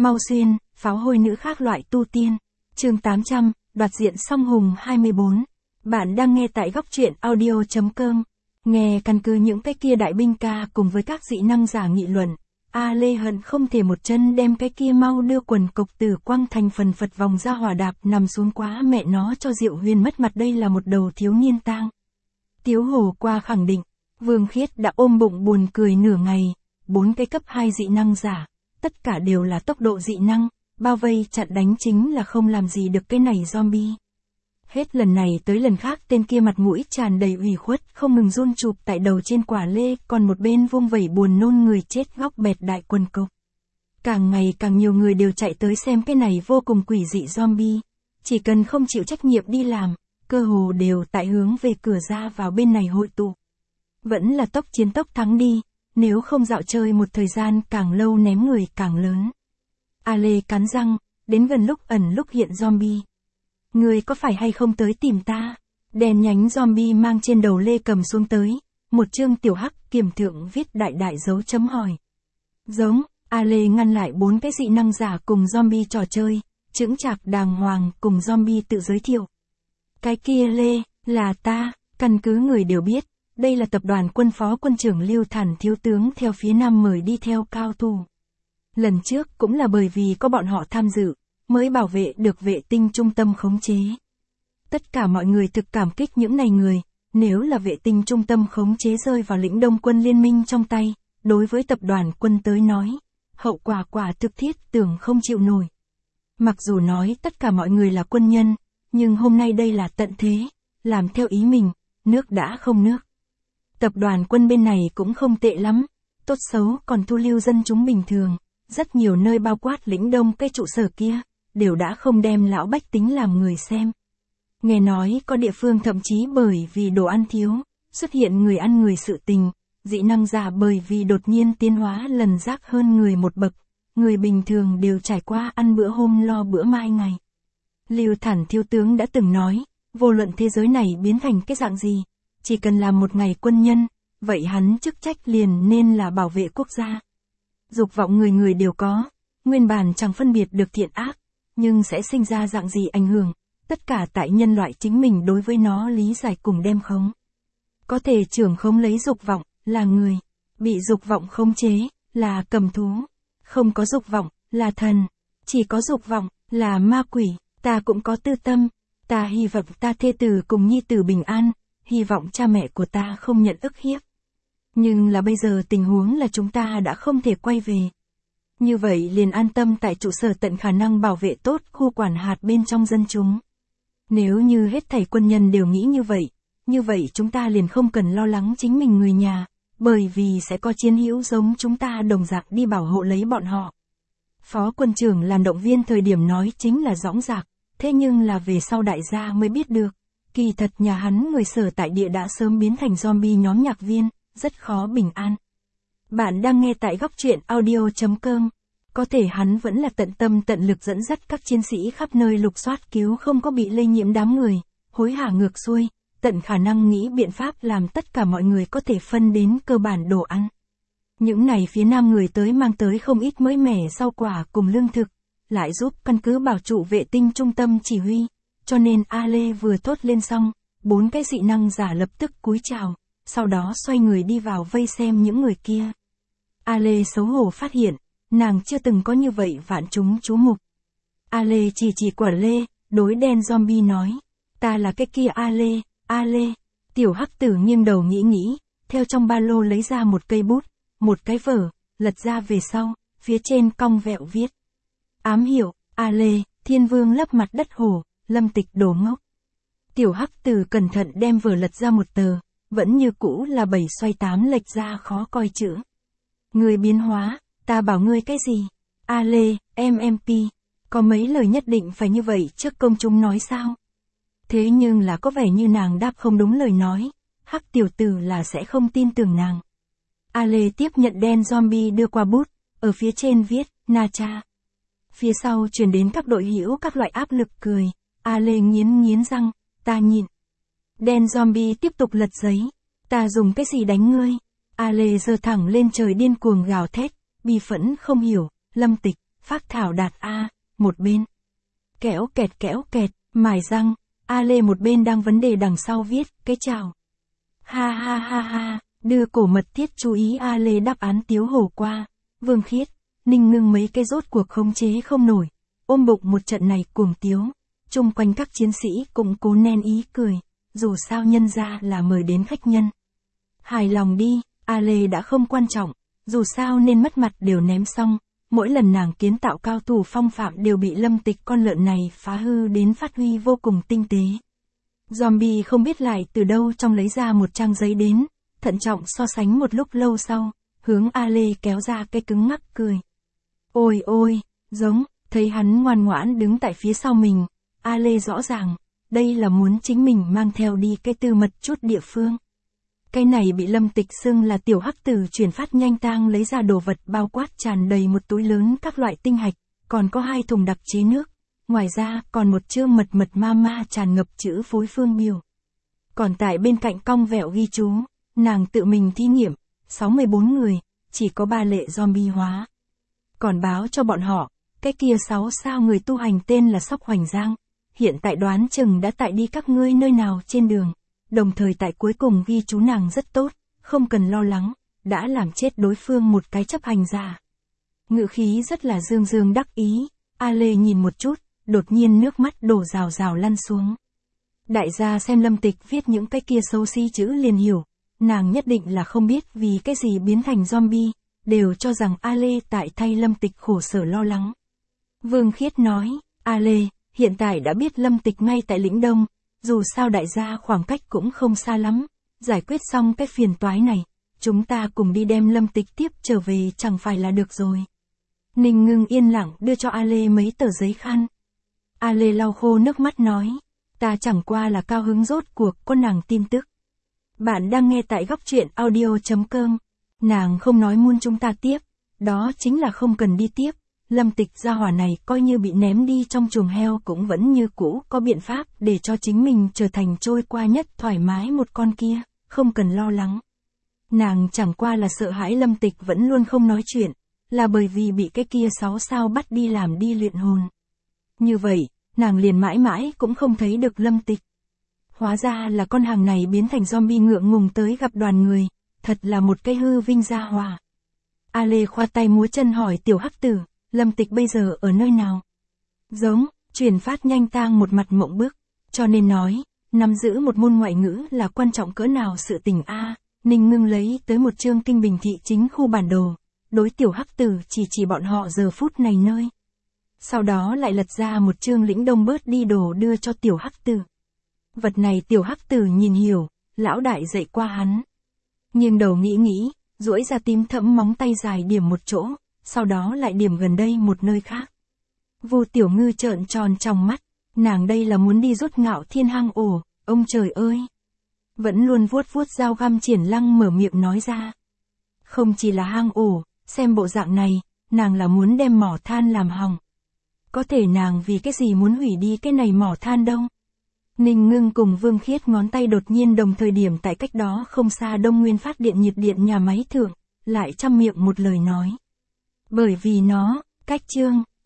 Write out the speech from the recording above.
Mau Xuyên, pháo hôi nữ khác loại tu tiên. Chương 800, đoạt diện song hùng 24. Bạn đang nghe tại góc truyện audio.com. Nghe căn cứ những cái kia đại binh ca cùng với các dị năng giả nghị luận. A Lê hận không thể một chân đem cái kia mau đưa quần cộc tử quăng thành phần phật vòng ra hỏa đạp nằm xuống quá mẹ nó cho Diệu Huyền mất mặt, đây là một đầu thiếu niên tang. Tiếu Hồ qua khẳng định, Vương Khiết đã ôm bụng buồn cười nửa ngày, 4 cái cấp 2 dị năng giả, tất cả đều là tốc độ dị năng, bao vây chặn đánh chính là không làm gì được cái này zombie. Hết lần này tới lần khác tên kia mặt mũi tràn đầy ủy khuất, không ngừng run chụp tại đầu trên quả lê, còn một bên vung vẩy buồn nôn người chết góc bẹt đại quần cộc. Càng ngày càng nhiều người đều chạy tới xem cái này vô cùng quỷ dị zombie, chỉ cần không chịu trách nhiệm đi làm, cơ hồ đều tại hướng về cửa ra vào bên này hội tụ. Vẫn là tốc chiến tốc thắng đi, nếu không dạo chơi một thời gian càng lâu ném người càng lớn. A Lê cắn răng, đến gần lúc ẩn lúc hiện zombie. Người có phải hay không tới tìm ta? Đèn nhánh zombie mang trên đầu Lê cầm xuống tới, một chương tiểu hắc kiểm thượng viết đại đại dấu chấm hỏi. Giống, A Lê ngăn lại 4 cái dị năng giả cùng zombie trò chơi, chững chạc đàng hoàng cùng zombie tự giới thiệu. Cái kia Lê, là ta, căn cứ người đều biết, đây là tập đoàn quân phó quân trưởng Lưu Thản thiếu tướng theo phía Nam mời đi theo cao thủ. Lần trước cũng là bởi vì có bọn họ tham dự, mới bảo vệ được vệ tinh trung tâm khống chế. Tất cả mọi người thực cảm kích những này người, nếu là vệ tinh trung tâm khống chế rơi vào lĩnh Đông quân liên minh trong tay, đối với tập đoàn quân tới nói, hậu quả quả thực thiết tưởng không chịu nổi. Mặc dù nói tất cả mọi người là quân nhân, nhưng hôm nay đây là tận thế, làm theo ý mình, nước đã không nước. Tập đoàn quân bên này cũng không tệ lắm, tốt xấu còn thu lưu dân chúng bình thường, rất nhiều nơi bao quát lĩnh Đông cái trụ sở kia, đều đã không đem lão bách tính làm người xem. Nghe nói có địa phương thậm chí bởi vì đồ ăn thiếu, xuất hiện người ăn người sự tình, dị năng giả bởi vì đột nhiên tiến hóa lần rác hơn người một bậc, người bình thường đều trải qua ăn bữa hôm lo bữa mai ngày. Lưu Thản thiếu tướng đã từng nói, vô luận thế giới này biến thành cái dạng gì, chỉ cần làm một ngày quân nhân, vậy hắn chức trách liền nên là bảo vệ quốc gia. Dục vọng người người đều có, nguyên bản chẳng phân biệt được thiện ác, nhưng sẽ sinh ra dạng gì ảnh hưởng, tất cả tại nhân loại chính mình đối với nó lý giải cùng đem khống. Có thể trưởng khống lấy dục vọng, là người, bị dục vọng khống chế, là cầm thú, không có dục vọng, là thần, chỉ có dục vọng, là ma quỷ. Ta cũng có tư tâm, ta hy vọng ta thê tử cùng nhi tử bình an, hy vọng cha mẹ của ta không nhận ức hiếp. Nhưng là bây giờ tình huống là chúng ta đã không thể quay về. Như vậy liền an tâm tại trụ sở tận khả năng bảo vệ tốt khu quản hạt bên trong dân chúng. Nếu như hết thảy quân nhân đều nghĩ như vậy chúng ta liền không cần lo lắng chính mình người nhà, bởi vì sẽ có chiến hữu giống chúng ta đồng dạng đi bảo hộ lấy bọn họ. Phó quân trưởng làm động viên thời điểm nói chính là dõng dạc, thế nhưng là về sau đại gia mới biết được, kỳ thật nhà hắn người sở tại địa đã sớm biến thành zombie nhóm nhạc viên, rất khó bình an. Bạn đang nghe tại góc truyện audio.com, có thể hắn vẫn là tận tâm tận lực dẫn dắt các chiến sĩ khắp nơi lục soát cứu không có bị lây nhiễm đám người, hối hả ngược xuôi, tận khả năng nghĩ biện pháp làm tất cả mọi người có thể phân đến cơ bản đồ ăn. Những này phía Nam người tới mang tới không ít mới mẻ rau quả cùng lương thực, lại giúp căn cứ bảo trụ vệ tinh trung tâm chỉ huy, cho nên A Lê vừa thốt lên xong, 4 cái dị năng giả lập tức cúi chào, sau đó xoay người đi vào vây xem những người kia. A Lê xấu hổ phát hiện, nàng chưa từng có như vậy vạn chúng chú mục. A Lê chỉ quả lê, đối đen zombie nói, ta là cái kia A Lê, tiểu hắc tử nghiêng đầu nghĩ, theo trong ba lô lấy ra một cây bút, một cái vở, lật ra về sau, phía trên cong vẹo viết. Ám hiệu, A Lê, Thiên Vương lấp mặt đất hổ, Lâm Tịch đồ ngốc. Tiểu hắc tử cẩn thận đem vở lật ra một tờ, vẫn như cũ là 7 xoay 8 lệch ra khó coi chữ. Người biến hóa, ta bảo ngươi cái gì? A Lê, MMP, có mấy lời nhất định phải như vậy trước công chúng nói sao? Thế nhưng là có vẻ như nàng đáp không đúng lời nói, hắc tiểu tử là sẽ không tin tưởng nàng. A Lê tiếp nhận đen zombie đưa qua bút, ở phía trên viết, Na Cha. Phía sau truyền đến các đội hữu các loại áp lực cười, A Lê nghiến răng, ta nhịn. Đen zombie tiếp tục lật giấy, ta dùng cái gì đánh ngươi? A Lê giơ thẳng lên trời điên cuồng gào thét, bi phẫn không hiểu, Lâm Tịch, phác thảo đạt A, một bên. Kéo kẹt, mài răng, A Lê một bên đang vấn đề đằng sau viết, cái chào. Ha ha ha ha, đưa cổ mật thiết chú ý A Lê đáp án tiếu hổ qua. Vương Khiết, Ninh Ngưng mấy cái rốt cuộc khống chế không nổi, ôm bụng một trận này cuồng tiếu. Chung quanh các chiến sĩ cũng cố nén ý cười, dù sao nhân ra là mời đến khách nhân. Hài lòng đi, A Lê đã không quan trọng, dù sao nên mất mặt đều ném xong, mỗi lần nàng kiến tạo cao thủ phong phạm đều bị Lâm Tịch con lợn này phá hư đến phát huy vô cùng tinh tế. Zombie không biết lại từ đâu trong lấy ra một trang giấy đến, thận trọng so sánh một lúc lâu sau, hướng A Lê kéo ra cái cứng ngắc cười. Ôi ôi, giống, thấy hắn ngoan ngoãn đứng tại phía sau mình, A Lê rõ ràng, đây là muốn chính mình mang theo đi cái tư mật chút địa phương. Cái này bị Lâm Tịch xưng là tiểu hắc tử chuyển phát nhanh tang lấy ra đồ vật bao quát tràn đầy một túi lớn các loại tinh hạch, còn có 2 thùng đặc chế nước, ngoài ra còn một chương mật ma tràn ngập chữ phối phương biểu. Còn tại bên cạnh cong vẹo ghi chú, nàng tự mình thí nghiệm, 64 người, chỉ có 3 lệ zombie hóa. Còn báo cho bọn họ, cái kia 6 sao người tu hành tên là Sóc Hoành Giang, hiện tại đoán chừng đã tại đi các ngươi nơi nào trên đường. Đồng thời tại cuối cùng ghi chú nàng rất tốt, không cần lo lắng, đã làm chết đối phương một cái chấp hành giả. Ngữ khí rất là dương đắc ý, A Lê nhìn một chút, đột nhiên nước mắt đổ rào lăn xuống. Đại gia xem Lâm Tịch viết những cái kia xấu xí chữ liền hiểu, nàng nhất định là không biết vì cái gì biến thành zombie, đều cho rằng A Lê tại thay Lâm Tịch khổ sở lo lắng. Vương Khiết nói, A Lê, hiện tại đã biết Lâm Tịch ngay tại Lĩnh Đông, dù sao đại gia khoảng cách cũng không xa lắm, giải quyết xong cái phiền toái này, chúng ta cùng đi đem Lâm Tịch tiếp trở về chẳng phải là được rồi. Ninh Ngưng yên lặng đưa cho A Lê mấy tờ giấy khăn. A Lê lau khô nước mắt nói, ta chẳng qua là cao hứng rốt cuộc có nàng tin tức. Bạn đang nghe tại góc truyện audio.com, nàng không nói muốn chúng ta tiếp, đó chính là không cần đi tiếp. Lâm Tịch gia hỏa này coi như bị ném đi trong chuồng heo cũng vẫn như cũ có biện pháp để cho chính mình trở thành trôi qua nhất thoải mái một con kia, không cần lo lắng. Nàng chẳng qua là sợ hãi Lâm Tịch vẫn luôn không nói chuyện, là bởi vì bị cái kia 6 sao bắt đi làm đi luyện hồn. Như vậy, nàng liền mãi mãi cũng không thấy được Lâm Tịch. Hóa ra là con hàng này biến thành zombie ngượng ngùng tới gặp đoàn người, thật là một cái hư vinh gia hỏa. A Lê khoa tay múa chân hỏi tiểu hắc tử, Lâm Tịch bây giờ ở nơi nào? Giống, chuyển phát nhanh tang một mặt mộng bức, cho nên nói, nắm giữ một môn ngoại ngữ là quan trọng cỡ nào sự tình a. Ninh Ngưng lấy tới một chương Kinh Bình thị chính khu bản đồ, đối tiểu hắc tử chỉ bọn họ giờ phút này nơi. Sau đó lại lật ra một chương Lĩnh Đông bớt đi đồ đưa cho tiểu hắc tử. Vật này tiểu hắc tử nhìn hiểu, lão đại dạy qua hắn. Nhưng đầu nghĩ, duỗi ra tím thẫm móng tay dài điểm một chỗ, sau đó lại điểm gần đây một nơi khác. Vu Tiểu Ngư trợn tròn trong mắt, nàng đây là muốn đi rút Ngạo Thiên hang ổ, ông trời ơi. Vẫn luôn vuốt dao găm Triển Lăng mở miệng nói ra. Không chỉ là hang ổ, xem bộ dạng này, nàng là muốn đem mỏ than làm hỏng. Có thể nàng vì cái gì muốn hủy đi cái này mỏ than đâu. Ninh Ngưng cùng Vương Khiết ngón tay đột nhiên đồng thời điểm tại cách đó không xa Đông Nguyên phát điện nhiệt điện nhà máy thượng, lại trăm miệng một lời nói. Bởi vì nó, cách chương.